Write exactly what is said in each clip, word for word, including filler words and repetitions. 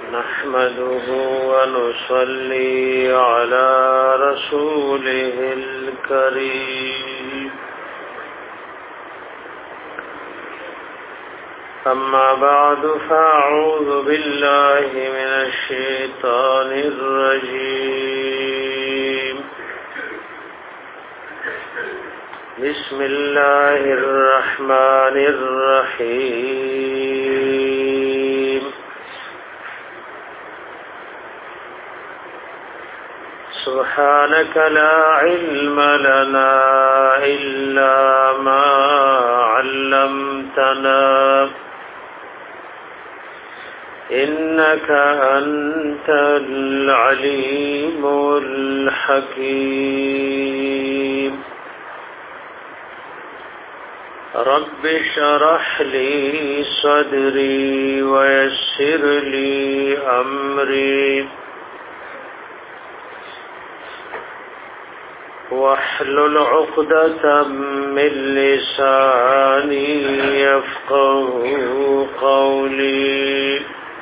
نحمده ونصلي على رسوله الكريم أما بعد فأعوذ بالله من الشيطان الرجيم بسم الله الرحمن الرحيم سبحانك لا علم لنا إلا ما علمتنا إنك أنت العليم الحكيم رب اشرح لي صدري ويسر لي أمري واحلل عقدة من لساني يفقهوا قولي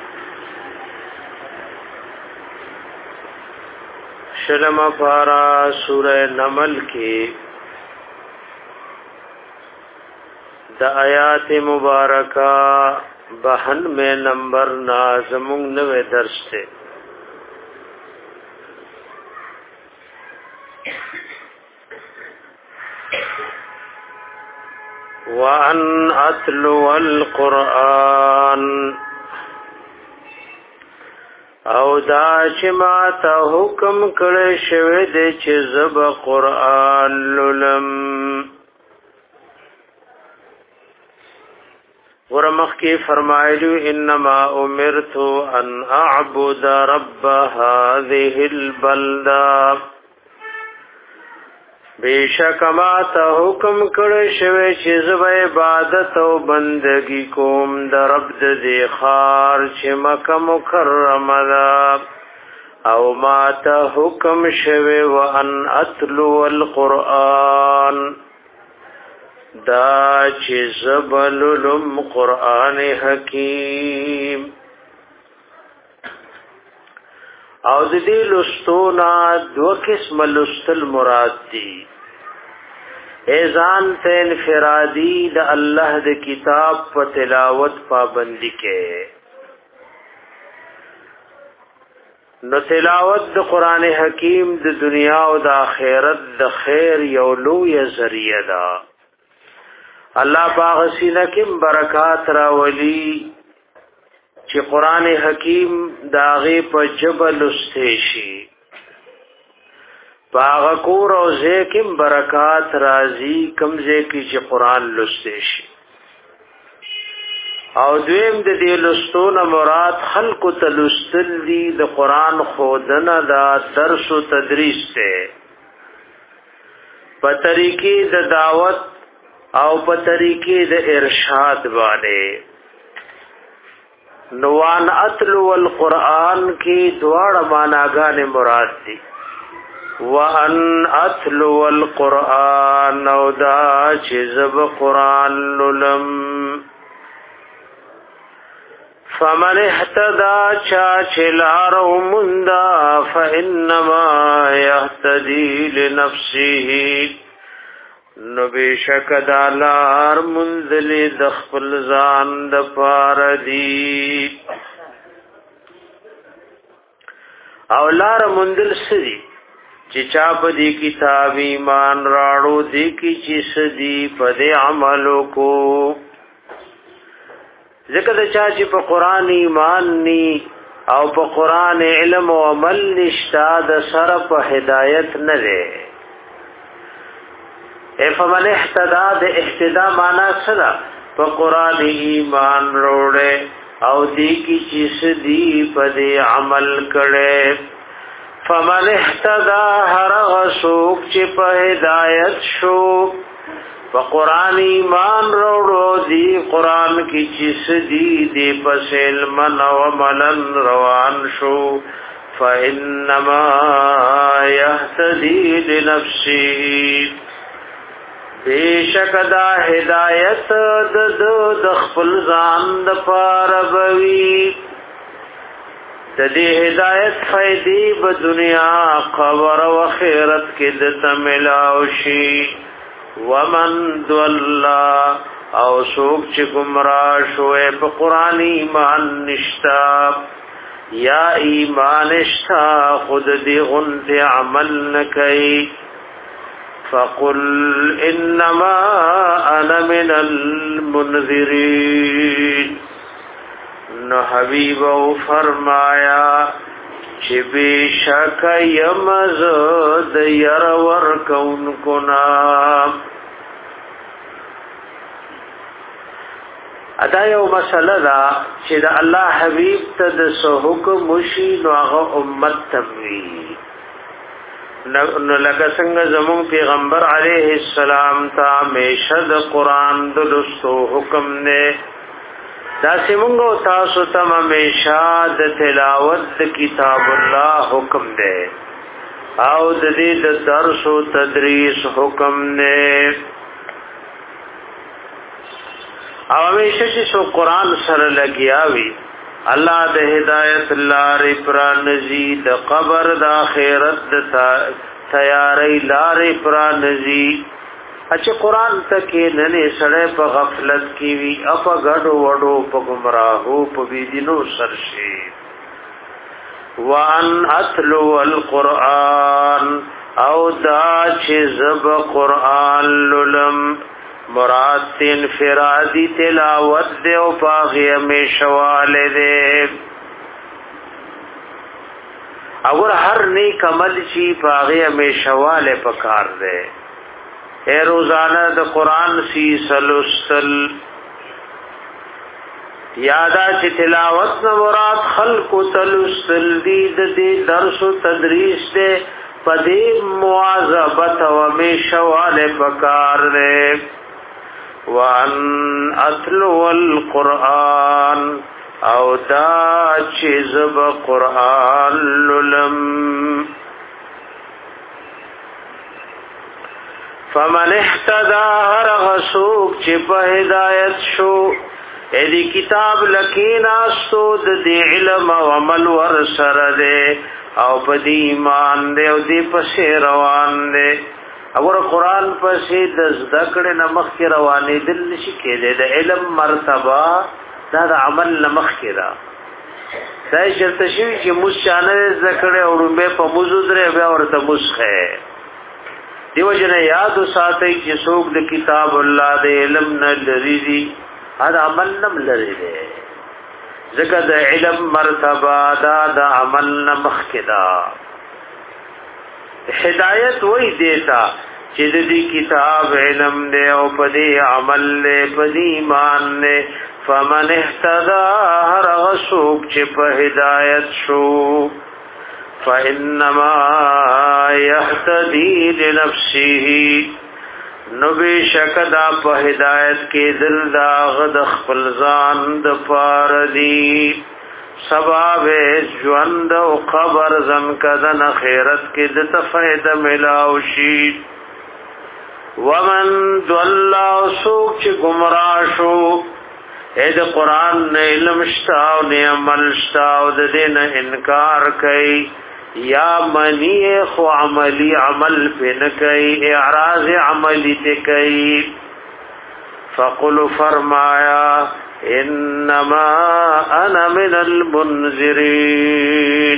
شلم پارا سورہ نمل کی دا آیات مبارکہ بہن میں نمبر نازمون نوے درس تے وَأَنْ أَتْلُوَ الْقُرْآنَ او دا چې ما ته حکم کړی شوی دی چې زب قرآن لولم ورمخ کی فرمایلو انما امرت ان اعبد رب هذه البلده بیشک ما ته حکم کړی شوی چې زب عبادت او بندگی کوم د رب د دې خار چې مکه مکرمه ده او ما ته حکم شوی وان اتلو القرآن دا چې زبللم قرآن حکیم او د دې لستونا دو قسم لستل مراد دي ایزان ته انفرادی د الله د کتاب په تلاوت پابندی کې نو تلاوت د قران حکیم د دنیا او د آخرت د خیر یو لوی ذریعہ ده الله باغ سینه کې برکات راولي چې قران حکیم داغه په جبل استشي باغ کور او زکم برکات راضی کمزه کی چې قران لستشي او دویم د دې لستون مراد خلق تلستل دي د قران خودنه دا درس او تدریس ته په طریقې د دعوت او په طریقې د ارشاد باندې نوان اتلو القرآن کی دواړه معناګانې مراد دي وان اتلو القرآن او دا چې زب قرآن لولم فمن اهتدى چا چلارو مندا فانما يهتدي لنفسه نو بیشک دالار منزلی د خپل ځان د پار دی او لار منزل سدي چې چا په دې کتاب ایمان راړو دې کی چې سدي په دې عملو کو ځکه دا چې په قران ایمان ني او په قران علم او عمل نشتا د سره په هدایت نه ده افمن احتدا د احتدا معنا سره په قران ایمان وروړي او دې کی چې سدي په دې عمل کړي فمن احتدا هر غسوک چې په هدایت شو په قران ایمان وروړو دې قران کی چې سدي دې په علم او عمل روان شو فانما يهتدي لنفسه بیشک دا ہدایت د د خپل ځان د پاره بوي تدی هدایت فیدی با دنیا قبر و خیرت کی دتا ملاوشی ومن دولا او سوک چی گمرا شوئے پا قرآن ایمان نشتا یا ایمان اشتا خود دی غنت عمل نکی فقل انما انا من المنذرین نو حبیب او فرمایا چی بیشک یمز دیر ورکون کنا ادا یو مسله دا چې د الله حبیب ته د سو حکم وشي نو هغه امت تموي نو لکه څنګه زمون پیغمبر علیه السلام ته همیشه د قران د لوستو حکم نه دا سیمونګو تاسو ته همیشه د تلاوت د کتاب الله حکم ده او د دې د درس او تدریس حکم نه او همیشه چې سو قران سره لګیاوي الله د هدایت لارې پر نزي د قبر د آخرت د تیارې لارې پر نزي اچ قران تکې نه نه سره په غفلت کې وي اپ غډو وډو په گمراهو په بيدینو سرشي وان اتلو القران او دا چې زب قران للم مراد تین فرادی تلاوت دے او پاغی امیشوالے دے اگر ہر نیک عمل چی پاغی امیشوالے پکار دے اے روزانہ دا قرآن سی سلسل یادا چی تلاوت نا مراد خلق و تلسل دید دے درس و تدریس دے پدی معاذبت و امیشوالے پکار دے وان اتلو القرآن او دا چیز با قرآن للم فمن احتدا هر غسوک چی پا ہدایت شو ایدی کتاب لکین آستو دی علم و عمل ورسر دے او پا دی ایمان دے او دی پسی روان دے اگر قرآن پسې د ذکر نمخ کی روانې دل نشي کېده د علم مرتبه دا د عمل نمخ کی را دا شرط شي چې مشانه ذکر او به په موجود لري بیا ورته مسخه دیو جن یاد ساتي چې څوک د کتاب الله د علم نه لري دي دا عمل نم لري دي ځکه د علم مرتبه دا د عمل نمخ کی دا ہدایت وہی دیتا چې دې کتاب علم دې او پدې عمل دې پدې ایمان دې فمن اهتدى هر غسوک چې په هدایت شو فانما يهتدي لنفسه نو بشک دا په هدایت کې دل دا غد خپل ځان د پار دی سباب ژوند او قبر زن کدن خیرت کې د تفید ملاوشي ومن ضل سوق چې گمراه شو اې د قران نه علم شتا او نه عمل شتا او د دین انکار کوي یا منی خو عملی عمل په نه کوي اعراض عملی ته کوي فقل فرمایا انما انا من المنذرین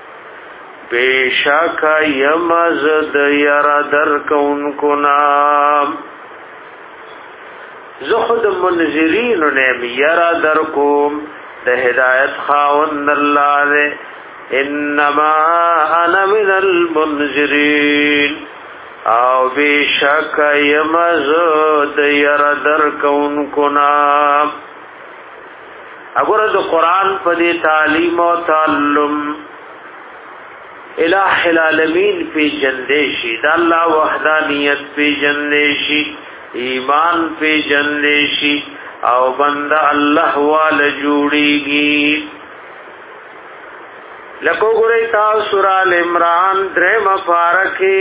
بیشک یمزد یرا در کون کنام زخد منذرین نیم یرا در کوم ده هدایت خاون اللہ دے انما انا من المنذرین او بیشک یمزد یرا در کون کنام اگر د قرآن په دې تعلیم او تعلم الہ العالمین پی جندشی دا اللہ وحدانیت پی جندشی ایمان پی جندشی او بندہ اللہ وال جوڑی گی لکو گرئی تا سورہ العمران درم پارکی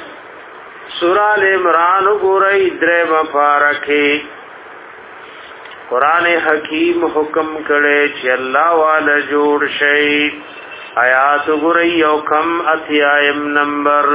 سورہ العمران گرئی درم پارکی قران حکیم حکم کړي چې الله والا جوړ شي آیات ګورئ یو کم اتیایم نمبر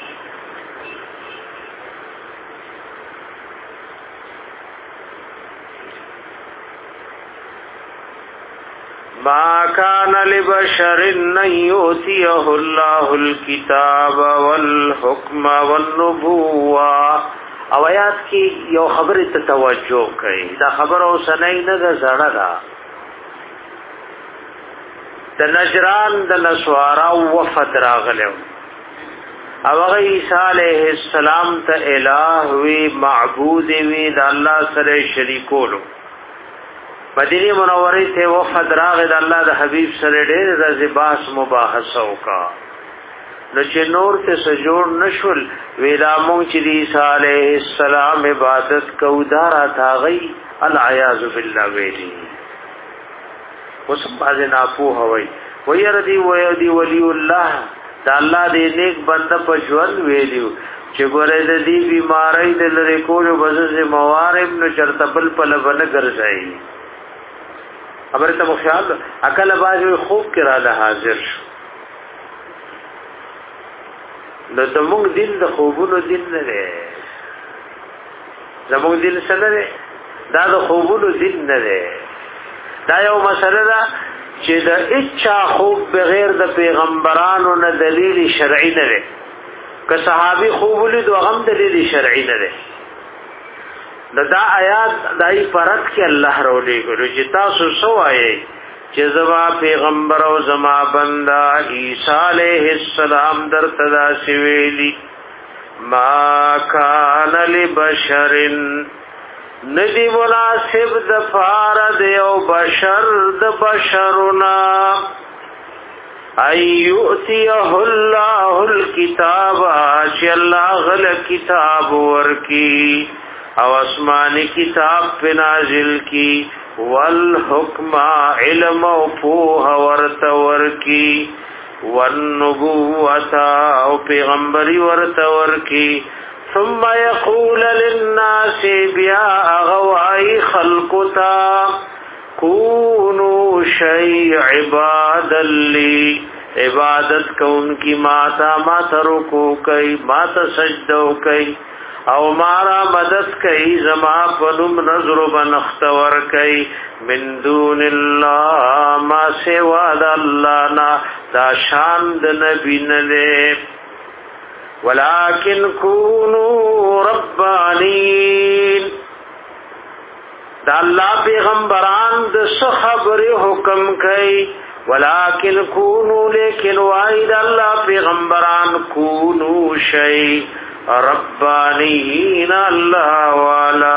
ما كان لبشر ان يؤتيه الله الكتاب والحكم والنبوة او آیات کی یو خبر ته توجه کړئ دا خبر او سنای نه زړه دا د نجران د نسوارا وفد راغلو او هغه عیسی علیہ السلام ته الہ وی معبود وی د الله سره شریکولو مدینه منوره ته وفد راغی د الله د حبیب سره ډېر رضی باس مباحثه وکا نو چې نور ته سجور نشول ویلا مونږ چې عیسی علیہ السلام عبادت کو دارا تاغی العیاذ بالله ویلی وسم باز نه پو هوی ويردی ويدی ولی الله دا الله دې نیک بنده په ژوند ویلیو چې ګوره د دې بیماری د لری کولو بزز موارب نو چرته بل په لبنه ګرځي خبره ته خیال عقل باز خوب کرا له حاضر شو نو زموږ دین د خوبونو دین نه دی زموږ دین څه نه دی دا د خوبونو دین نه دی دا یو مسله ده چې د اچا خوب بغیر د پیغمبرانو نه دلیل شرعي نه دی که صحابي خوب ولید او هم دلیل شرعي نه دی دا آیات دای پرد کې الله راولې ګورو چې تاسو سوایي چې زما پیغمبر او زما بندا عیسی علیہ السلام در تدا سویلی ما کان لبشر ندی مناسب د فارد او بشر د بشرنا ایوتیه الله الكتاب چې الله غل کتاب ورکی او آسمانی کتاب په نازل کی والحکم علم او فوه ورتور کی والنبوة او پیغمبری ورتور کی ثم يقول للناس بیا اغوائی خلقتا کونو شیء عبادا لی عبادت کون کی ماتا ماتا رکو کئی ماتا سجدو کئی او مارا مدد کئی زما پنم نظر بنختور کئی من دون اللہ ما سوا دا اللہ نا دا شاند نبی نلے ولیکن کونو ربانین دا اللہ پیغمبران دا سخبر حکم کئی ولیکن کونو لیکن وائی دا اللہ پیغمبران کونو شئی ربانین اللہ والا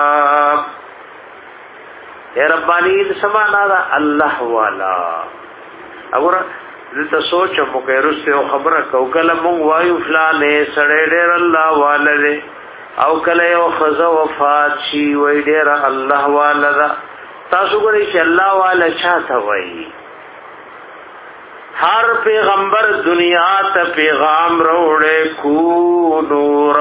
اے ربانین سمانا دا اللہ والا اگر دلتا سوچ مکیرس سے خبر کو کل مونگ وایو فلانے سڑے دیر اللہ والا دے او کل یو خزا وفات شی وی دیر اللہ والا دا تاسو گوڑی چی اللہ والا چاہتا وی ہر پیغمبر دنیا تا پیغام روڑے کونو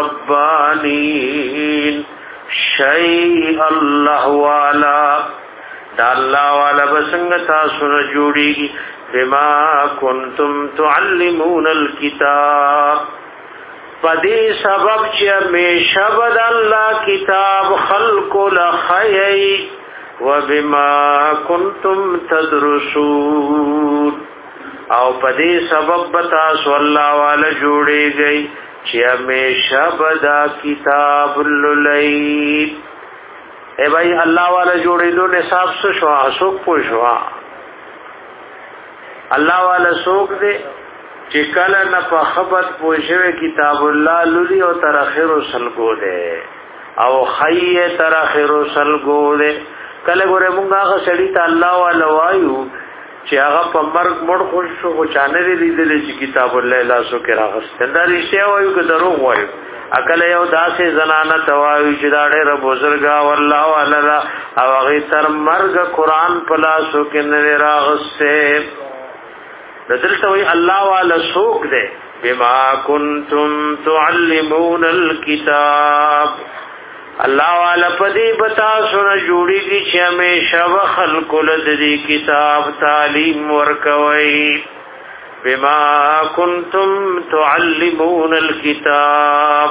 ربانین شیء اللہ والا دا اللہ والا بسنگ تاسو نجوڑی گی بما کنتم تعلمون الكتاب پدی سبب چی ہمیشہ بد اللہ کتاب خلق لخیئی وبما کنتم تدرسون او پدی سبب بتاسو اللہ والا جوڑی گئی چی ہمیشہ بدا کتاب للی اے بھائی اللہ والا جوڑی دو نصاب سے شوا سوک پو شوا اللہ والا سوک دے چی کل نپا خبت پوشوے کتاب اللہ للی او ترخیر سلگو دے او خی ترخیر سلگو دے کل گورے مونگا آغا سڑی تا اللہ والا وایو چې هغه په مرګ مړ خوش شو خو چانه لري لیدلې چې کتاب الله لاسو کې راغستل دا رښتیا وایو که دروغ وایو عقل یو داسې زنانه توایو چې دا ډېر بزرګا والله والا او هغه تر مرګ قران په لاسو کې نه راغسته دلته وی الله والا سوق دے بما کنتم تعلمون الكتاب الله والا پدی بتا سن جوړی کی چې همیشه خلق لدی کتاب تعلیم ورکوي بما کنتم تعلمون الكتاب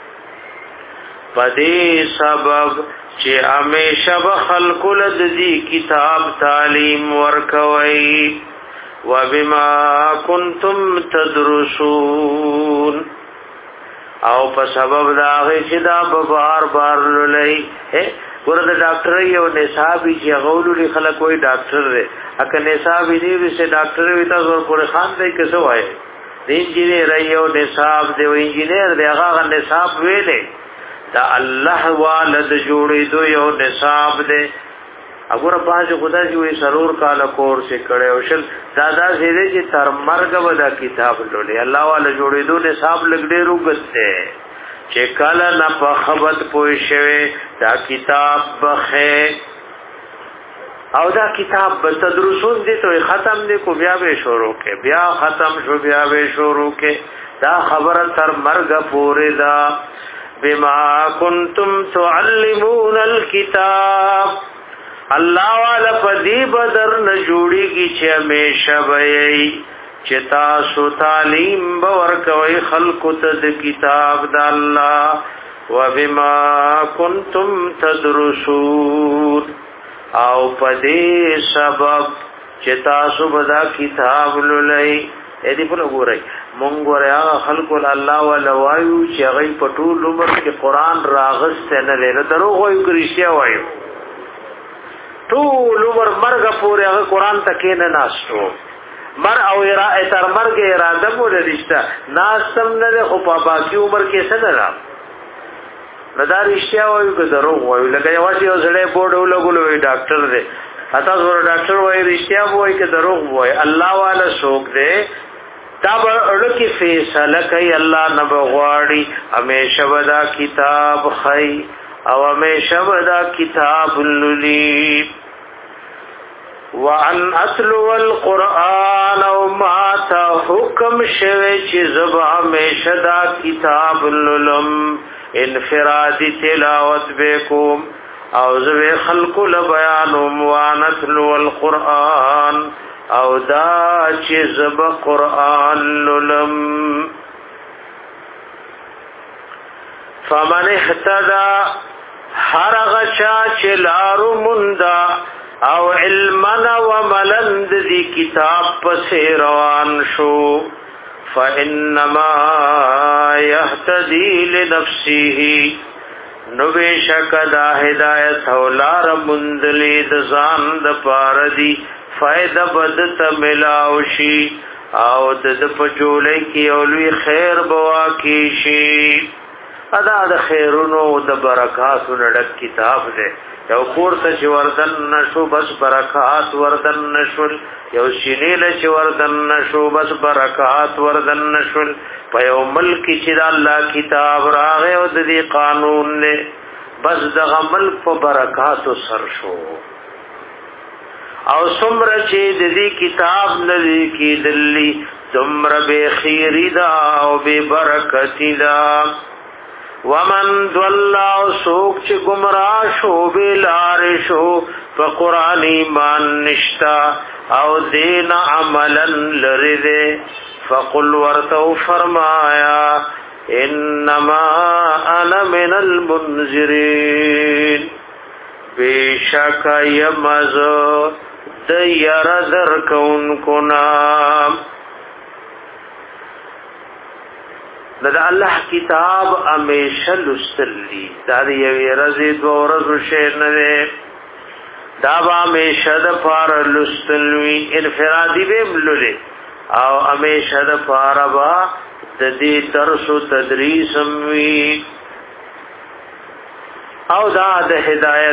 پدی سبب چې همیشه خلق لدی کتاب تعلیم ورکوي وبما کنتم تدرسون او په سبب دا غي چې دا بار بار لولای ورته ډاکټر یو نصابي چې غوړو خلک وای ډاکټر دی اګه نصابي دی چې ډاکټر وي تاسو ورپورې خان دی کیسه وای دی انجینیر یو نصاب دی او انجینیر دی هغه نصاب ویلې دا الله والد جوړې دو یو نصاب دی اګوره باج خدای جوړې سرور کاله کورس کړي او شل دادا زیره چې تر مرګ ودا کتاب لولې الله والا جوړې دو نصاب لګډې روغته چې کله نه په خبرت پوي شوی دا کتاب بخه او دا کتاب به تدرسون دي ته ختم دي کو بیا به شروع کې بیا ختم شو بیا به شروع کې دا خبره تر مرګ پورې دا بما کنتم تعلمون الكتاب الله والا پدی بدر نه جوړیږي چې همیشه وي چې تاسو تعلیم باور کوي خلق ته د کتاب د الله وبما کنتم تدرسون او پدی سبب چې تاسو بدا کتاب لولای اې دې په وګورئ مونږ وریا خلق الله والا وایو چې هغه په ټول عمر کې قران راغسته نه لري دروغ وایو کریشیا وایو ټول عمر مرګ پورې هغه قران تکې نه ناشتو مر او اراده تر مرګ اراده مو لريشته ناسم نه خو په باقي عمر کې څه نه را ندار اشتیا وایو که دروغ وایو لکه یو چې زړې بورډ ولګولو وي ډاکټر دی اته زور ډاکټر وایي رښتیا وایي که دروغ وایي الله والا شوق دی دا به اړه کې فیصله کوي الله نه بغواړي همیشه ودا کتاب خي او همیشه ودا کتاب للی وان اتلو القرآن او ما تا حکم شوه چې زبا همیشه دا کتاب للم انفرادی تلاوت بكم او زوی خلق لبیانم وان اتلو القرآن او دا چې زبا قرآن للم فمن احتدى هر غچا چې لارو مندا او علمنا وملند دی کتاب پس روان شو فانما يهتدي لنفسه نو بشک دا هدایت اولار مندلی د ځان د پاره دی فائدہ بدت ملاوشي او د پجولې کې اولوی خیر بوا کی شي ادا د خیرونو د برکاتو نډک کتاب دی یو کور ته چې وردن نشو بس برکات وردن نشول یو شینیل چې وردن نشو بس برکات وردن نشول په یو ملک چې د الله کتاب راغی او د دې قانون نه بس د ملک په برکاتو سر شو او څومره چې د دې کتاب لري کې دلی څومره به خیری دا او به برکت دا ومن ضل سوق چې گمراه شو بلار شو فقران ایمان نشتا او دین عملا لرده فقل ورتو فرمایا انما انا من المنذرین بیشک یمز دیر در کون کنام دا الله کتاب همیشه لستلی دا دی یوی رزی دو رزو شیر نده دا با همیشه دا پار لستلوی انفرادی بیم لده او همیشه دا پار با دا دی درس و تدریسم وی او دا دا هدایت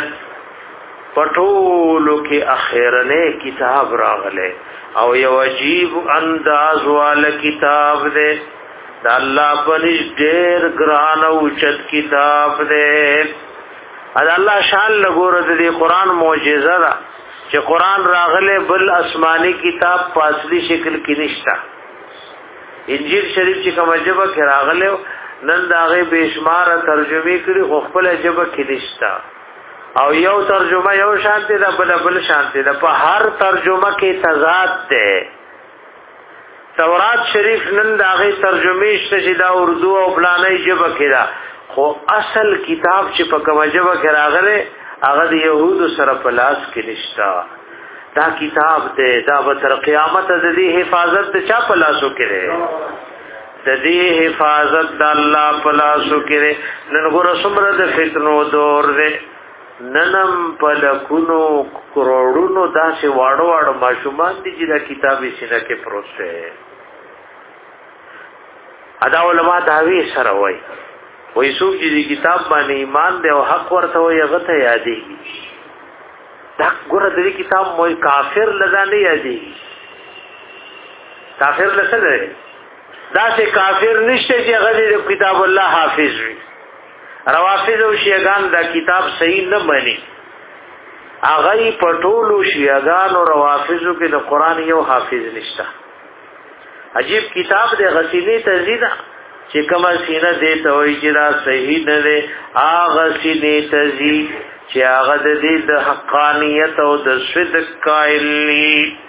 پټولو کې اخیرنه کتاب راغله او یو عجیب انداز والا کتاب ده دا الله پنځ ډېر ګران او چت کتاب ده دا الله شان لګور د قرآن معجزه ده چې قرآن راغله بل آسماني کتاب په اصلي شکل کې نشتا انجیل شریف چې کومه جبه کې راغله نن داغه بشمار ترجمه کړي خو خپل جبه کې نشتا او یو ترجمه یو شانتی ده بل بل شانتی ده په هر ترجمه کې تضاد ده تورات شریف نن داغه ترجمه شته چې دا اردو او فلانه جبه کې ده خو اصل کتاب چې په کومه جبه کې راغله هغه د يهودو سره په لاس کې نشتا دا کتاب دې دا به تر قیامت د دې حفاظت چا په لاسو کې ده د دې حفاظت د الله په لاسو کې ده نن ګور څومره د فتنو دور ده ننم په لکونو کروڑونو داسې واړو واړو ماشومان دي چې دا کتابي سینه کې پروسه ادا علماء داوی سره وای وای څوک چې کتاب باندې ایمان دی او حق ورته وي هغه ته یادېږي دا ګوره دې کتاب مو کافر لدا نه یادېږي کافر لسه دی دا چې کافر نشته چې هغه دې کتاب الله حافظ وي روافض او شیعاګان دا کتاب صحیح نه مانی هغه پټولو شیعاګان او روافضو کې د قران یو حافظ نشته عجیب کتاب د غسیلی تزیدا چې کما سینه دې ته وایي چې دا صحیح نه دی هغه سینې تزید چې هغه د دې د حقانیت او د صدق قائلی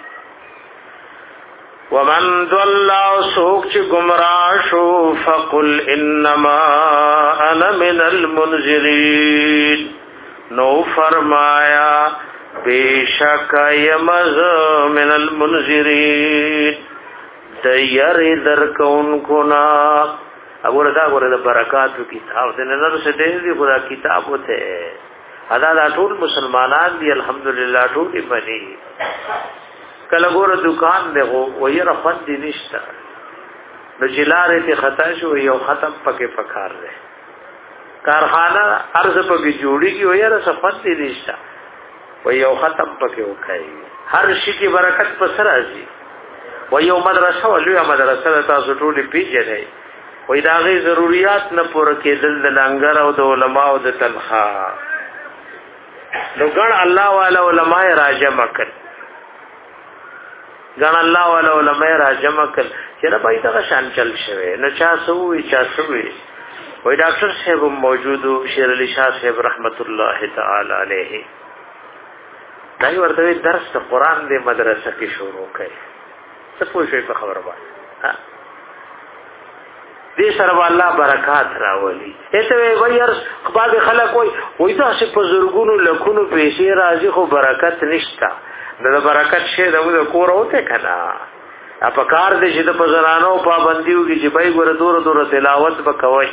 ومن ضل سوق چې گمراه شو فقل انما انا من المنذرین نو فرمایا بیشک یمز من المنذرین دیر در کون کنا اگر دا ګوره د برکاتو کتاب د نظر سے دې خدا کتاب ہوتے ادا دا ټول مسلمانان دی الحمدلله ټول ایمانی کله ګوره دکان دی او یې رفض دي نشته د جلارې ته خطا شو یو ختم پکې پکار دی کارخانه ارز پکې جوړیږي او یې رفض دي نشته و یو ختم پکې وکړي هر شي کې برکت په سر راځي و یو مدرسه ولې مدرسه تاسو ټول پیژنئ وې دا غي ضرورت نه پوره کېدل د لنګر او د علما او د تنخوا نو ګڼ الله والا علما راجمه کړ ګڼ الله والا علما راجمه کړ چې را پای ته شان چل شوه نو چا سوې چا سوې وې ډاکټر صاحب موجودو شیر علي شاه صاحب رحمت الله تعالی علیه دا ورته درس قرآن د مدرسه کې شروع کړي څه پوښي په خبره باندې ها دې سره الله برکات راولي اته وایر خپل خلک وای وای دا چې په زورګونو لکونو پیسې راځي خو برکت نشتا د برکت شه د کور اوته کنا اپ کار دې چې د پزرانو پابندیو کې چې بای ګور دور دور تلاوت وکوي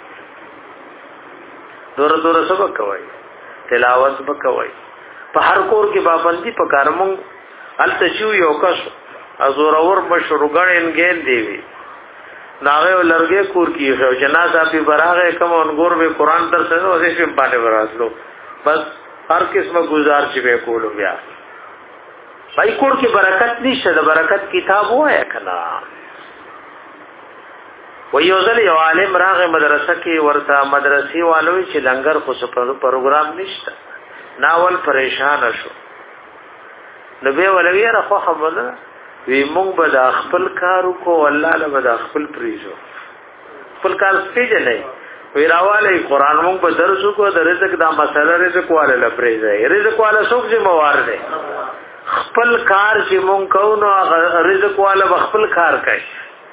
دور دور سبا کوي تلاوت وکوي په هر کور کې پابندي په کارمون التشو یو کس ازور اور مشروګن انګین دیوي ناغه ولرګه کور کیږي جنازه په براغه کوم انګور به قران در سره او دې په باندې وراسلو بس هر قسمه گزار چې به کولو بیا پای کور کې برکت نشته د برکت کتاب وایا کنا و یو ځل یو عالم راغه مدرسه کې ورته مدرسې والو چې لنګر خو په پروګرام نشته ناول پریشان شو نو به ولوی را خو خبره وی مونږ به د خپل کارو کو الله له به د خپل پریزو خپل کار سپیږي نه وی راواله قرآن مونږ به درسو کو د رزق دا مسله رزق واله له پریزه رزق واله څوک ذمہوار دی خپل کار چې مونږ کوو نو رزق واله خپل کار کوي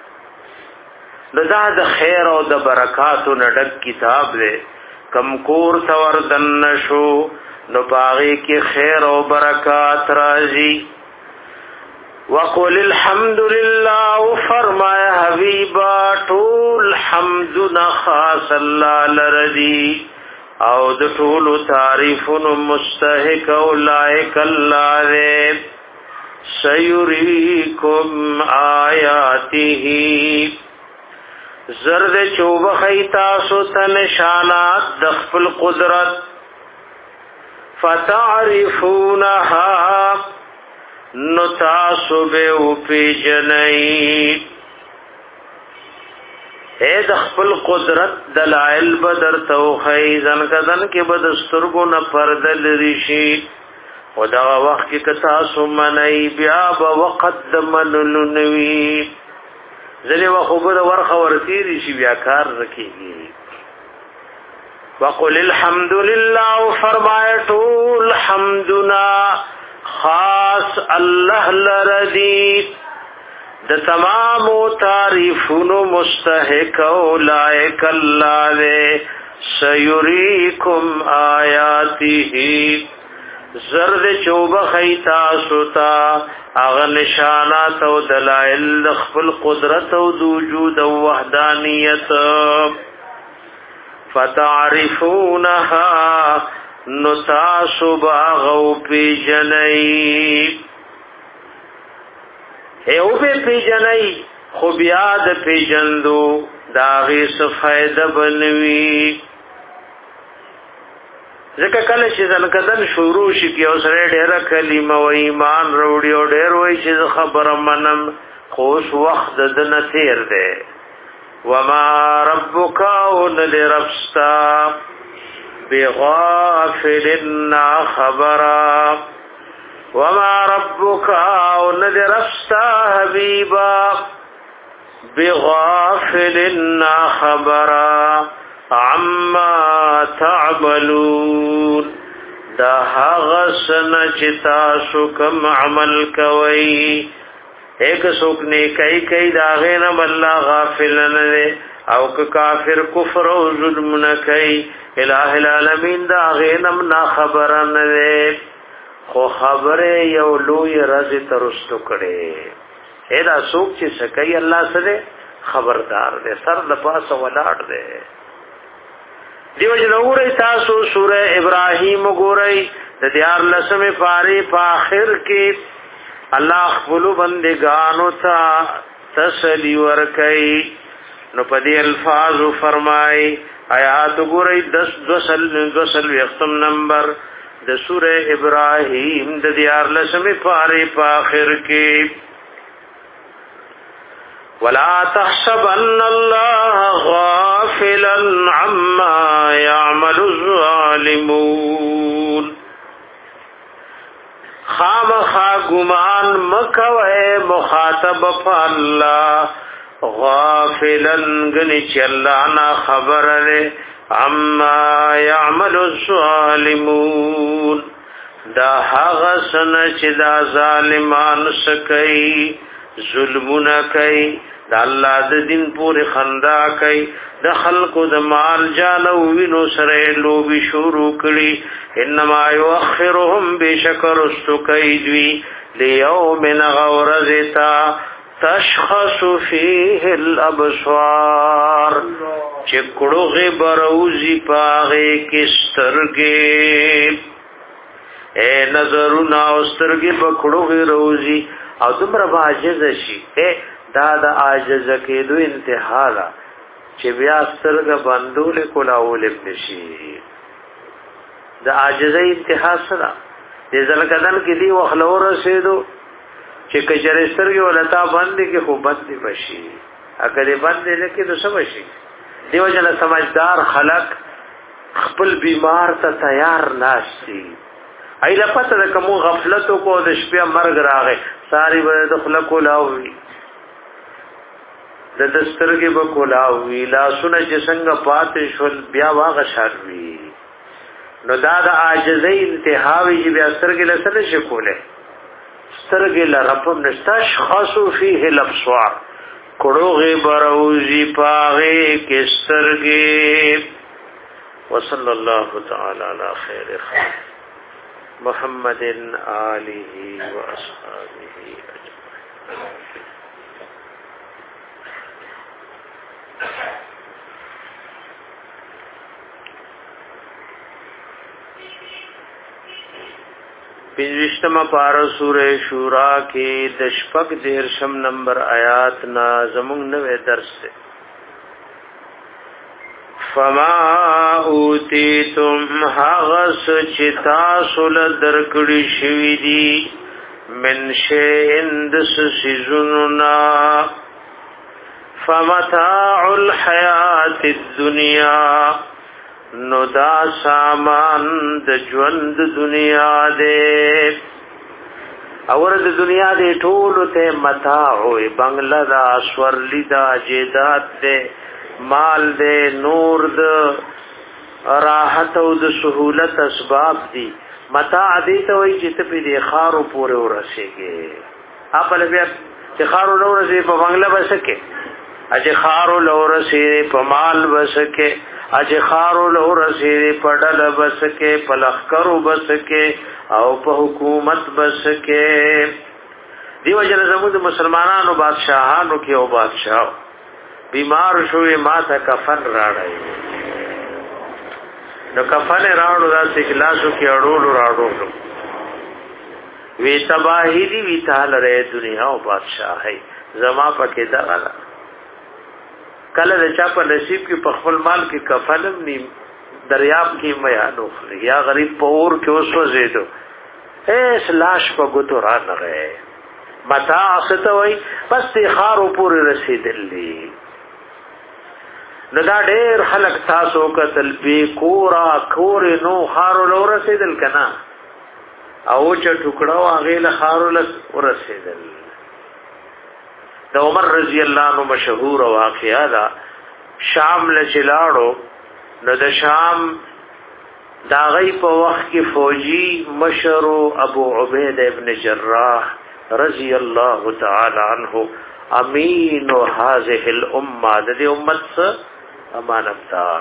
دا د خیر او د برکاتو نډک کتاب دی کم کور ثور دن شو نو باغی کې خیر او برکات راځي وقل الحمد لله فرمایا حبیبا ټول حمد خاص الله لرضی او د ټول تعریفونو مستحق او لایق الله دې سیریکم آیاته زرد چوب خیتا سو نشانات د خپل قدرت فتعرفونها نو تاسو به او پی جنئی اے د خپل قدرت دلائل بدر توخی زن کدن کې بدسترګو نه پردل ریشي او دا وخت کې تاسو منئی بیا به وقت د منلو نوی ځلې وخوبه د ورخه ورتیری شي بیا کار رکیږي. وقل الحمد لله فرمائے ټول حمدنا خاص الله لردی د تمام تعریفونو مستحق او لائق الله دې سيريكم آیاته زرد چوب خیتا سوتا اغه نشانات او دلائل خپل قدرت او وجود او وحدانیت فتعرفونها نتاسب اغو پی جنئی ایو پی جنئی خوب یاد پی جندو داغی سفید بنوی ځکه کله چې ځلکدن شروع شي کې اوسره ډېر کلمه او ایمان وروړي او ډېر وایي چې خبره منم خوش وخت د نه تیر دی. وما ربک ولربستا بغافلنا خبرا وما ربک ولربستا حبیبا بغافلنا خبرا عما تعملون دا هغسن چتا سکم عمل کوي ایک سوک نیکی کئی داغینم اللہ غافل نده او که کافر کفر و ظلم نکی الہ العالمین داغینم نا خبر نده خو خبر یو لوی رز ترستو کڑے ایدا سوک چی سکی اللہ سده خبردار دے سر لپاس ولاړ دے. دیو جنوری تاسو سورہ ابراہیم گورئی دیار لسم پاری پا آخر کی اللہ خپلو بندگانو تا تسلی ورکی نو پدی الفاظ فرمائی آیات گورئی دس دوسل دوسل ویختم نمبر د سورہ ابراہیم دیار لسم پاری پا آخر کی ولا تحسبن الله غافلا عما يعمل الظالمون خام خا گمان مکوے مخاطب فاللہ غافلا گنی چلانا خبر لے عما يعمل الظالمون دا حغسن چدا ظالمان سکی ظلمون کئی دا اللہ دا دن پوری خندا کئی دا خلق دا مال جانو وینو سرے لوبی شروع کری انما یوخرهم بشکر استو کئی دوی لیوم غورزتا تشخص فیه الابصار چکڑو غبروزی پاغے کسترگے اے نظرنا استرگے بکڑو غروزی او دمرا با عجز شي اے دا دا عجز کېدو انتها دا چې بیا سترګه بندول کولاول نشي دا عجز انتها سره دې ځلکدن کې دی وخلور رسیدو چې کجره سترګه ولتا باندې کې خو باندې بشي اګه باندې لکه نو سم شي دیو جن سمجھدار خلق خپل بیمار ته تیار ناشتي ایله پته د کوم غفلت کو د شپه مرګ راغی ساری به د خلکو لاوي د دسترګې به کولاوي لاسونه چې څنګه پاتې شول بیا واغ شاروي نو دا د عاجزۍ انتهاوي چې بیا سترګې لسنه شي کوله سترګې لرپم نشتاش خاصو فيه الابصار کړوغه بروزي پاغه کې سترګې وصلی الله تعالی علی خیر خلق محمد آلہ و اصحابہ اجمعین. پنځشتمه پارا سورہ شورا کې د شپږ دیرشم نمبر آیات نا زمونږ نوې درس ده. فما اوتیتم حغس چتا سل درکڑی شوی دی من شئن دس سیزننا فمتاع الحیات الدنیا نو دا سامان د ژوند دنیا دے اور د دنیا دې ټول ته متاع وي بنگلا دا سورلی دا جیدات دې مال دې نور د راحت او د سہولت اسباب دي متاع دې ته وي چې ته په دې خارو پورې ورسېږي خپل بیا چې خارو نو ورسې په بنگلا بسکه اجه خارو لورسې په مال بسکه اجه خارو لورسې په ډل بسکه په لخرو بسکه او په حکومت بسکه دیو جن زموږ مسلمانانو بادشاہانو کې او بادشاہ بیمار شوې ماته کفن راړای نو کفن راوړو داسې کلاسو کې اړولو راوړو وی تباہی دی وی تعالی رے دنیا او بادشاہي زما پکې دا کله د چا په نصیب کې په خپل مال کې کفنم نیم دریاب کې میانو یا غریب په اور کې اوسو زیدو ایس لاش په ګوتو را نغه متاع ستوي بس تی خارو پورې رسیدلی نو دا ډېر خلک تاسو کتل بی کورا کور نو خارو لو رسیدل کنا او چې ټوکړه واغې له خارو له ورسیدل د عمر رضی الله عنه مشهور واقعا دا شام له چلاړو نو د شام دا غي په وخت کې فوجي مشر ابو عبیده ابن جراح رضی الله تعالی عنہ امین هذه الامه د دې امت څخه امانتدار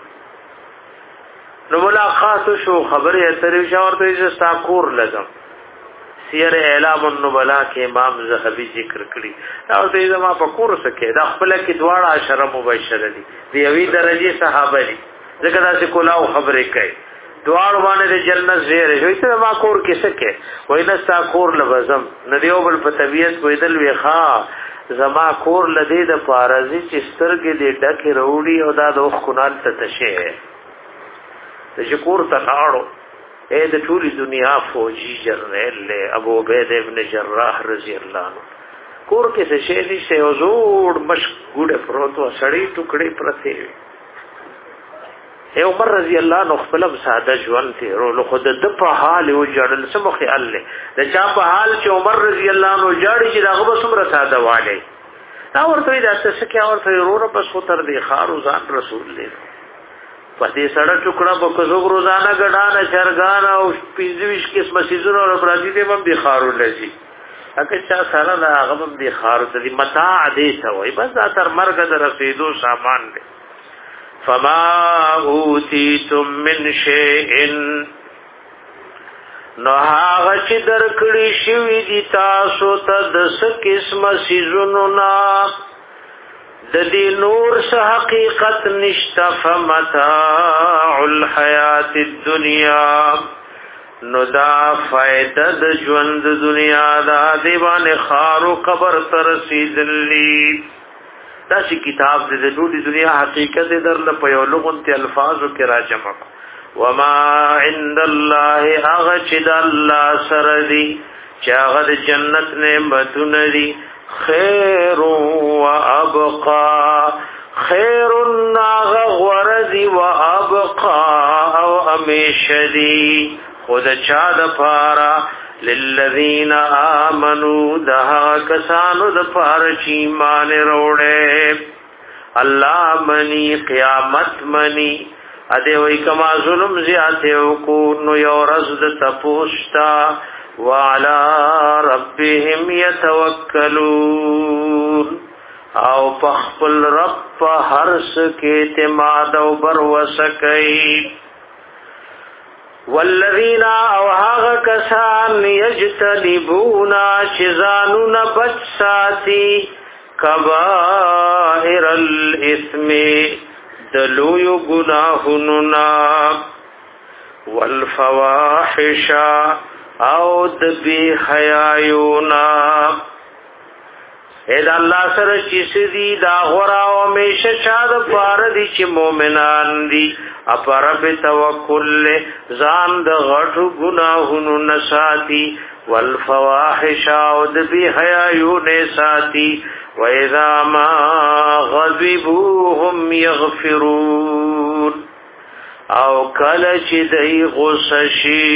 نو ملاقات شو خبره اترې شاورته چې ستا کور لګم سیر اعلام النبلا کې امام زهبي ذکر کړی دا ته زما په کور سکه دا خپل کې دواړه عشره مبشره دي دی وی درجه صحابه دي ځکه دا چې کولاو خبره کوي دواړو باندې د جنت زیره شوی ته ما کور کې سکه وای نه ستا کور لبزم ندیو بل په طبيعت کویدل وی ښا زما کور لدی د فارزي چې سترګې دې ډکه وروړي او دا د خنال ته تشه د شکور ته لاړو اے د ټولي دنیا فوجي جنرال له ابو عبید ابن جراح رضی الله عنه کور کې څه شی دي سه حضور مشغوله پروتو سړی ټوکړي پرته اے عمر رضی الله عنه خپل ساده ژوند ته ورو خود د په حال او جړل سم خیال له د چا په حال چې عمر رضی الله عنه جاړي چې داغه بسمره ساده والے دا ورته د څه کې ورته ورو په سوتر دی خارو ځان رسول الله پدې سړک ټوکړه په کوزو روزانه غډانه چرګان او پنځويش قسمه سيزونو او پراتی دې هم دي خارو لشي اګه چا سره دا هغه هم دي خارو دي متاع دې ته وای بس دا تر مرګ د رسیدو سامان دي فما اوتیتم من شیء نو هغه چې درکړی شوی دي تاسو ته د څه قسمه سيزونو نه د دې نور څه حقیقت نشتا فمتاع الحیات الدنیا نو دا فائدہ د ژوند دنیا دا دیوانه خارو قبر تر رسیدلی دا چې کتاب د ټولي دنیا حقیقت در په یو لغونتي الفاظو کې راجمع وما عند الله هغه چې د الله سره دی چې هغه د جنت نعمتونه دي خیر و ابقا خیر ناغورزی و ابقا او امیشدی خود چا د پارا للذین آمنوا دها کسانو د پارا چی ایمان روڑے اللہ منی قیامت منی اده وی کما ظلم زیاته کو نو یو رزد تپوشتا وعلى ربهم يتوکلون او پخپل رب په هرڅ کې اعتماد او بروس کوي والذین او هغه کسان یجتنبون شزانون بچ ساتي کبائر الاثم دلو گناهنا والفواحش او د بی حیاونا اې د الله سره چې سدي دا غورا او همیشه چا د پار دي چې مؤمنان دي اپر به توکل ځان د غټو ګناهونو نساتی والفواحش او د بی حیاونا ساتي واذا ما غضبوهم يغفرون او کله چې دای غصه شي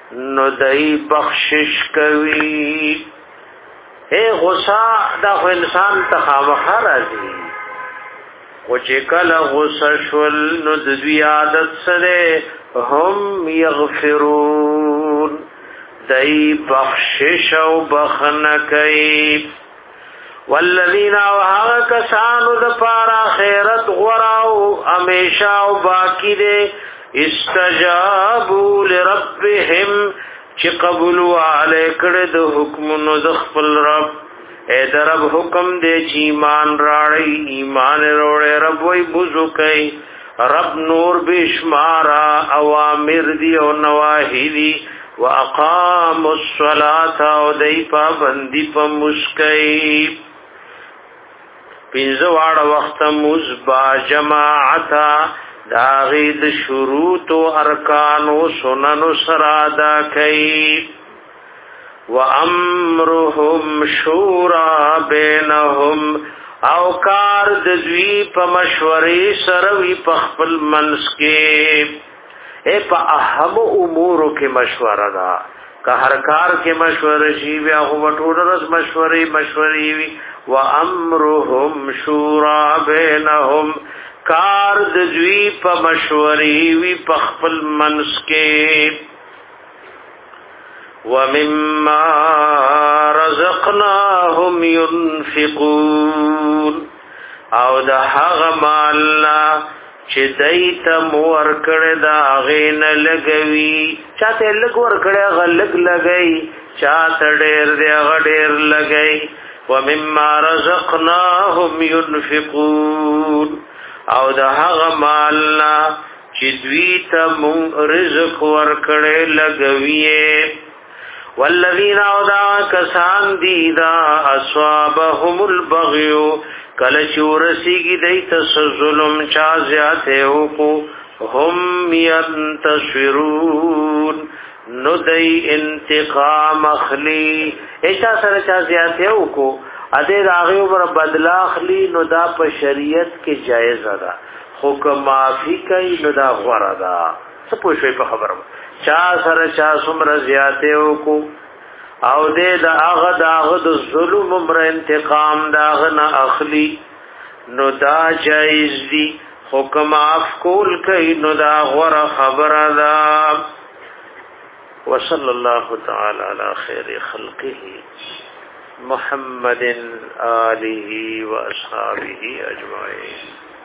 نو دای بخشش کوي. اے غصہ دا خو انسان ته خامخا راځي، او چې کله غصه شول نو د دوی عادت سره هم یغفرون، دای بخشش او بخنه کوي. والذین وها کسانو د پارا خیرت غراو همیشا او باقی دے استجابوا لربهم چې قبول علیکړه د حکم نو د خپل رب. اے د رب حکم دې چې ایمان راړی ایمان وروړي، رب وای بوزو کوي، رب نور بشمارا اوامر دی او نواهی دی، واقام الصلاة او دای پابندی په مسکئی. پینځه واړه وخت مزبا جماعتا داغی د شروط و ارکان و سنن و سرادا کئی. و امرهم شورا بینهم او کار دزوی پا مشوری سروی پا خپل منس کے. اے پا اهم امورو کے مشورہ دا، که هر کار کې مشوره شي بیا خو ټول رس مشورې مشورې وي. و امرهم شورا بینهم کار د دوی په مشورې وي په خپل منس کې. و مما رزقناهم ينفقون او د هغه مال چې دایته مور کړه دا غین لګوي، چاته لګ ور کړه غلګ لګي، چاته ډېر دی غډېر لګي. ومما رزقناهم ينفقون او دا هغه مالنا چې دوی ته مون رزق ور کړه لګوي. والذین او دا کسان دی دا اصابهم البغي کله چورسیږي دیت ظلم چا زیاته وکو هم ينتصرون نو دی انتقام اخلی ایشا سره چا زیاته وکو اده راغي پر بدلا اخلی نو دا په شریعت کې جایز ده، خو که معافی کوي نو دا غوړه ده. څه پوښوي په خبره چا سره چا څومره زیاته وکو او دې دا هغه دا هغه د ظلم مر انتقام دا غنه اخلي نو دا جایز دي، حکم اف کول کوي نو دا غره خبره ده. وصلی الله تعالی علی خیر خلقه محمد آله و اصحابه اجمعین.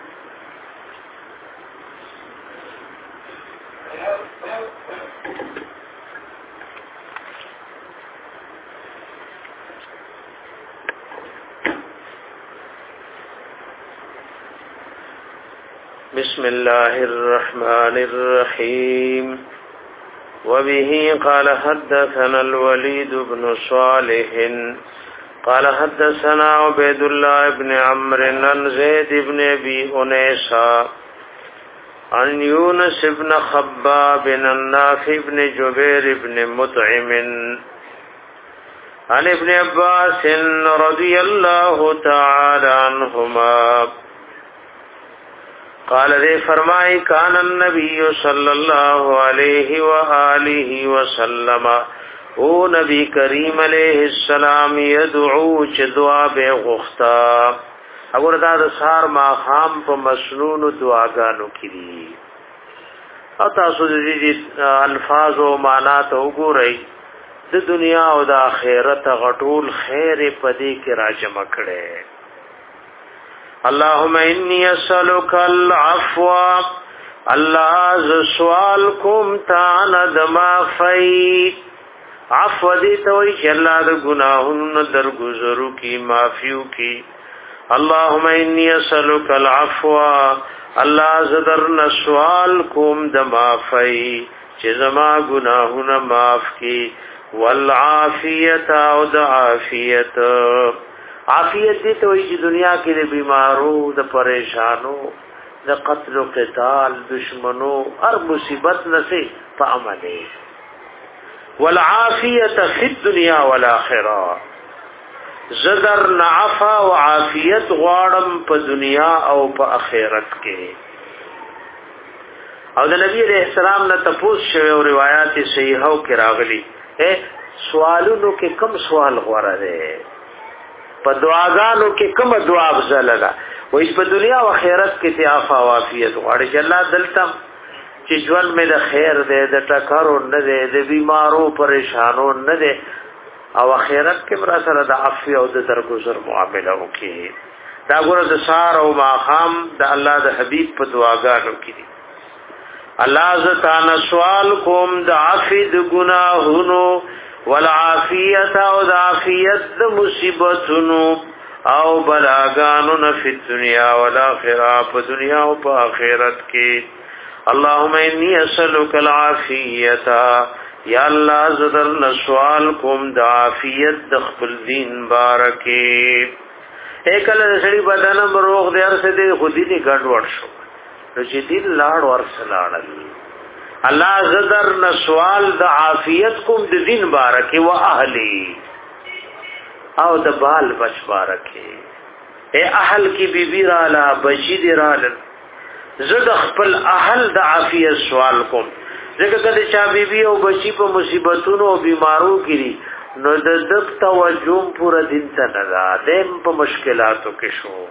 بسم الله الرحمن الرحيم. وبه قال حدثنا الوليد بن صالح قال حدثنا عبيد الله بن عمرو عن زيد بن ابي انيسا عن يونس بن خباب عن نافع بن جبير بن مطعم عن ابن عباس رضي الله تعالى عنهما قال دے فرمائی کان النبی صلی اللہ علیہ وآلہ وسلم او نبی کریم علیہ السلام یدعو چ دعا بے غختا. اگر دا د سار ما خام په مسنون دعاګانو کړي او تاسو دې الفاظ او معنات وګورئ، د دنیا او د آخرت غټول خیر پدې کې راجمع کړي. اللهم انی اسألک العفو، اللہ ز سوال کوم تا ندما فی عفو دی توي چې الله د ګناهونو درگذرو کی معافیو کی. اللهم انی اسألک العفو، اللہ ز در سوال کوم د معافی چې زما ګناهونه معاف کی. والعافیت او د عافیت، عافیت دی تو چې دنیا کې د بیمارو د پریشانو د قتل و قتال دشمنو هر مصیبت نسي په عمله. والعافیت فی الدنیا والآخرة، زدر نعفا و عافیت غواړم په دنیا او په آخرت کې. او د نبی علیہ السلام نه تپوس شوی او روایت صحیحو کې راغلي اے سوالونو کې کم سوال غوړه ده په دعاګانو کې کوم دعا افضل ده وې په دنیا او آخرت کې تعاف او عافیت غواړي چې الله دلته چې ژوند مې د خیر ده د ټکرو نه ده د بیمارو پریشانو نه ده او آخرت کې مرا سره د عفو او د درگذر معاملې وکړي دا ګوره د سار او ماقام د الله د حبیب په دعاګانو کې دي الله زتانا سوال کوم د عافیت گناهونو والعافیت او د عافیت د مصیبتونو او بلاګانو نه په دنیا او آخرت په دنیا او په آخرت کې اللهم انی اسالک العافیت یا الله زدر سوال کوم د عافیت د خپل دین بارکه اکل سړي بدن بروغ دې ارسه دې خودی نه ګډ وډ شو نو چې دې لاړ ورسلاړل الله زدر نو سوال د عافیت کوم د دین بارکه او اهلی او د بال بچ بارکه اے اهل کی بیبی را لا بچی دی را ل زد خپل اهل د عافیت سوال کوم ځکه کله چې بیبی او بچی په مصیبتونو او بیمارو کې نو د دب توجه پورا دین ته نه ده دیم په مشکلاتو کې شو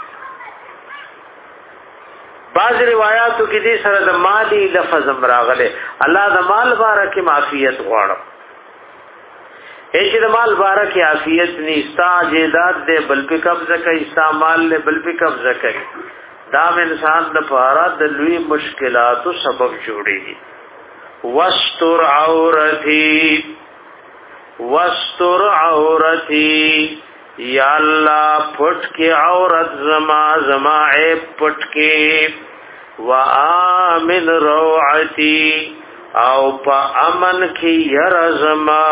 بعض روایاتو کې دې سره د مالی لفظ راغله الله د مال بارکه معافیت غواړم هیڅ د مال بارکه عافیت نيستا جیدات دې بل په قبضه کوي استعمال له بل په قبضه کوي دا انسان د پاره د لوی مشکلاتو سبب جوړيږي واستر عورتي واستر عورتي یا الله پټ کې عورت زما زما عیب پټ کې وآمن روعتی او په امن کې ير زما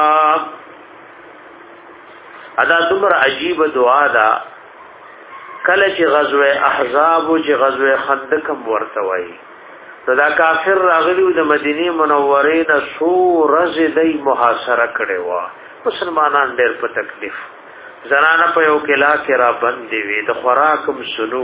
ادا تمر عجیب دعا دا کله چې غزوه احزاب او چې غزوه خندق هم ورته وای دا کافر راغلی د مدینه منورې نه سو ورځې دای محاصره کړي وا مسلمانان ډېر په تکلیف زنانه په یو کلا کې را باندې وي د خوراکم سلو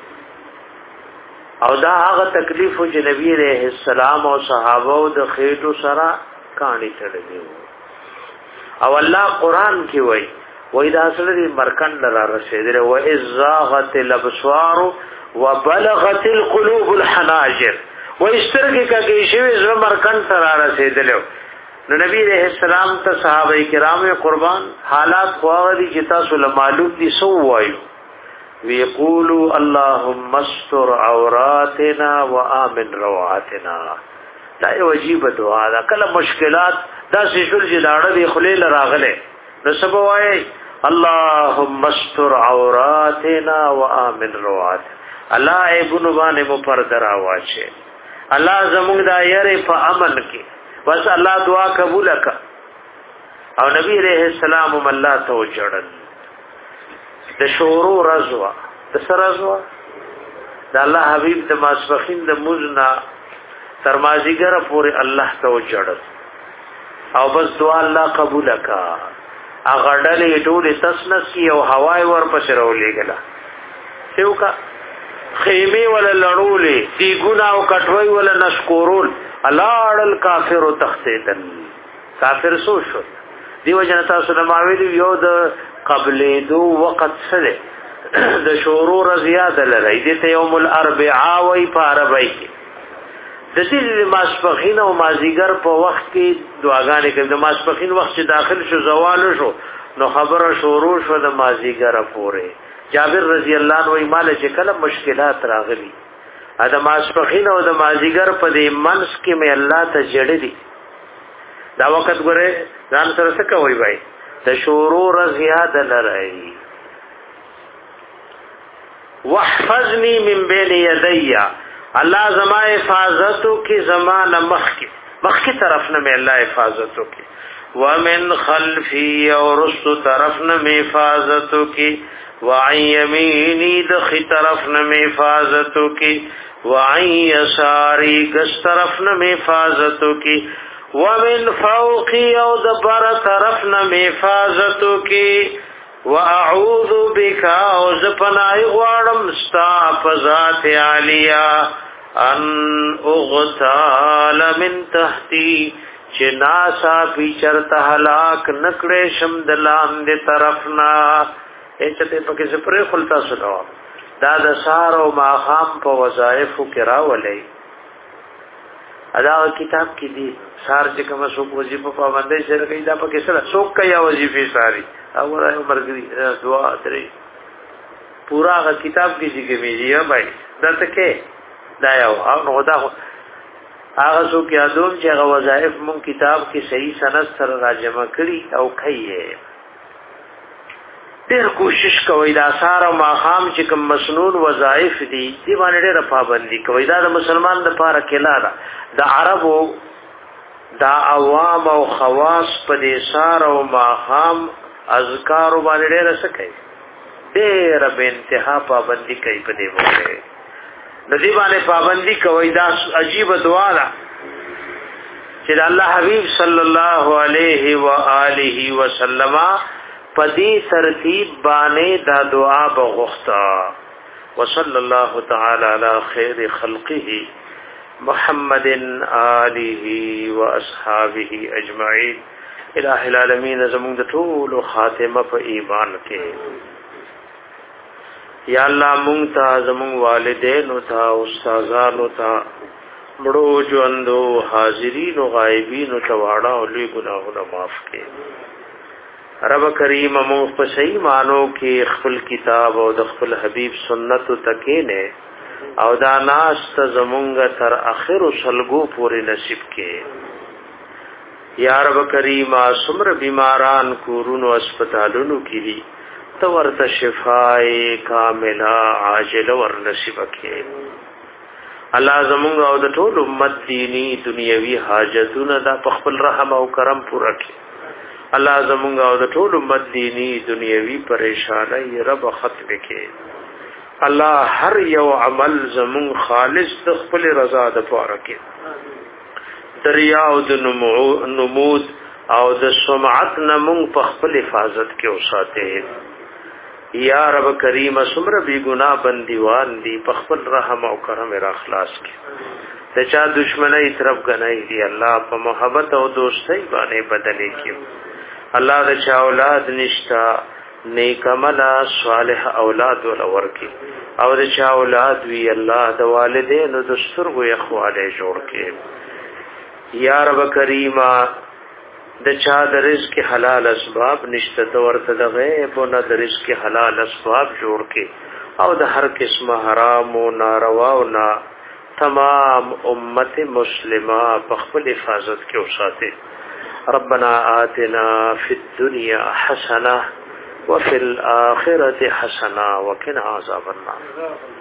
او دا هغه تکلیف چې نبی عليه السلام او صحابه او د خېټو سره کہانی تړلې او الله قران کې وایي وای دا سره مرکن را رسیدره و ازاغت الابصار وبلغت القلوب الحناجر و استرګه کې شوی زړه مرکن تر را رسیدلو نو نبی علیہ السلام ته صحابه کرام قربان حالات خواږي چې تاسو له معلوم دي سو وایو وی یقولوا اللهم استر عوراتنا وامن روعاتنا دا یو عجیب دعا ده کله مشکلات دا شول چې لاړه دی خلیل راغله نو سبا وای اللهم استر عوراتنا وامن روعات الله ایبن باندې مو پردرا واچه الله زموږ دا یری په امن کې بس الله دعا قبول کا او نبی علیہ السلام هم الله ته وجړل د شورو رضوا د سرزوا د الله حبیب د ماسبخین د مزنا تر مازیګر پورې الله ته وجړل او بس دعا الله قبول کا اغه ډلې ټول تسنس کی او هواي ور پسې راولېګلا سیو کا خیمه ولا لړولې دی ګنا او کټوي ولا نشکورول الاړل کافر او تختیدل کافر سو شو دیو جنتا سلماوی دی یو د قبلې دو وخت سره د شورو رضیاد لری د یوم الاربعاء وی پاربای د دې ماسپخین او مازیګر په وخت کې دعاګانې کوي د ماسپخین وخت چې داخل شو زوال شو نو خبره شروع شو د مازیګر پورې جابر رضی الله عنه وی مال چې کله مشکلات راغلي ادم ماسپخین او د مازیګر په دې منس کې مې الله ته جړې دي دا وخت ګوره ځان سره څه کوي بھائی د شورو رضیاد لری واحفظني من بين يدي الله زما حفاظتو کی زمانه مخ کی مخ کی طرف نه مې الله حفاظتو کی ومن خلفي او رست طرف نه مې حفاظتو کی وعن يميني دخ طرف نه مې حفاظتو کی وعن يساري گس طرف نه مې حفاظتو کی ومن فوقي او دبر طرف نه مې حفاظتو کی واعوذ بك او زپنای غواړم ستا په ذات عالیا ان اغتال من تحتی چناسا پیچرت حلاک نکڑے شمدلان دے طرفنا ایچتے پکی سپری خلطا سنو دا دا سار و ماخام پا وظائفو کراولی ادا کتاب کی دی سار چکم سوک وظیفہ پابندی سر گئی دا پکی سر سوک کیا وظیفی ساری او رائے مرگری دعا تری پورا آغا کتاب کی جی کمیجی ہے بھائی دا تکے دا یاو او دا آغا سوک یادوم چی آغا وظائف من کتاب کی صحیح سند سر راجمع کری او کئی ہے دیر کوشش کوي دا سار او ماخام چې کوم مسنون وظایف دي دی باندې ډېر پابندي کوي دا د مسلمان د پاره کلا ده د عربو دا عوام او خواص په دې سار او ماخام اذکار باندې ډېر څه کوي ډېر به انتها پابندي کوي په دې باندې د دې باندې پابندي کوي دا عجیب دعا ده چې الله حبیب صلی الله علیه و آله وسلم پدی ترتیب بانے دا دعا بغختا وصلی اللہ تعالی علی خیر خلقه محمد آلہ و اصحابہ اجمعین الہ العالمین زمون دا طول خاتمہ پا ایمان کے یا اللہ مونگتا زمون والدین تا استازان تا مڑو جو اندو حاضرین و غائبین تواڑا علی گناہونا معاف کے رب کریم مو په صحیح مانو کې خپل کتاب او د خپل حبیب سنت تکینه او دا ناس ته زمونږ تر اخر سلګو پورې نصیب کې یا رب کریم سمر بیماران کورونو اسپیټالونو کې دي تو ورته شفای کامله عاجله ور نصیب کې الله زمونږ او د ټول امت دینی دنیوي حاجتونه د خپل رحم او کرم پوره کړي الله زمونږ او د ټول امت دینی دنیوي پریشانای رب ختم کړي الله هر یو عمل زمون خالص د خپل رضا د پاره کړي دریا او د نمود او د سمعت نمون په خپل حفاظت کې اوساته یا رب کریم سمر بی گناہ بندیوان دی په خپل رحم او کرم را خلاص کړي د چا دشمنی طرف غنای دی الله په محبت او دوستۍ باندې بدلې کړي الله د چا اولاد نشتا نیک عمل صالح اولاد ول ورکی او د چا اولاد وی الله د والدینو د سترګو اخواله جوړ کړي یا رب کریما د چا د رزق حلال اسباب نشته د ورته د غیب او د رزق حلال اسباب جوړ کړي او د هر قسمه حرام او ناروا او نا تمام امت مسلمه په خپل حفاظت کې اوساته ربنا آتنا في الدنيا حسنة وفي الآخرة حسنة وقنا عذاب النار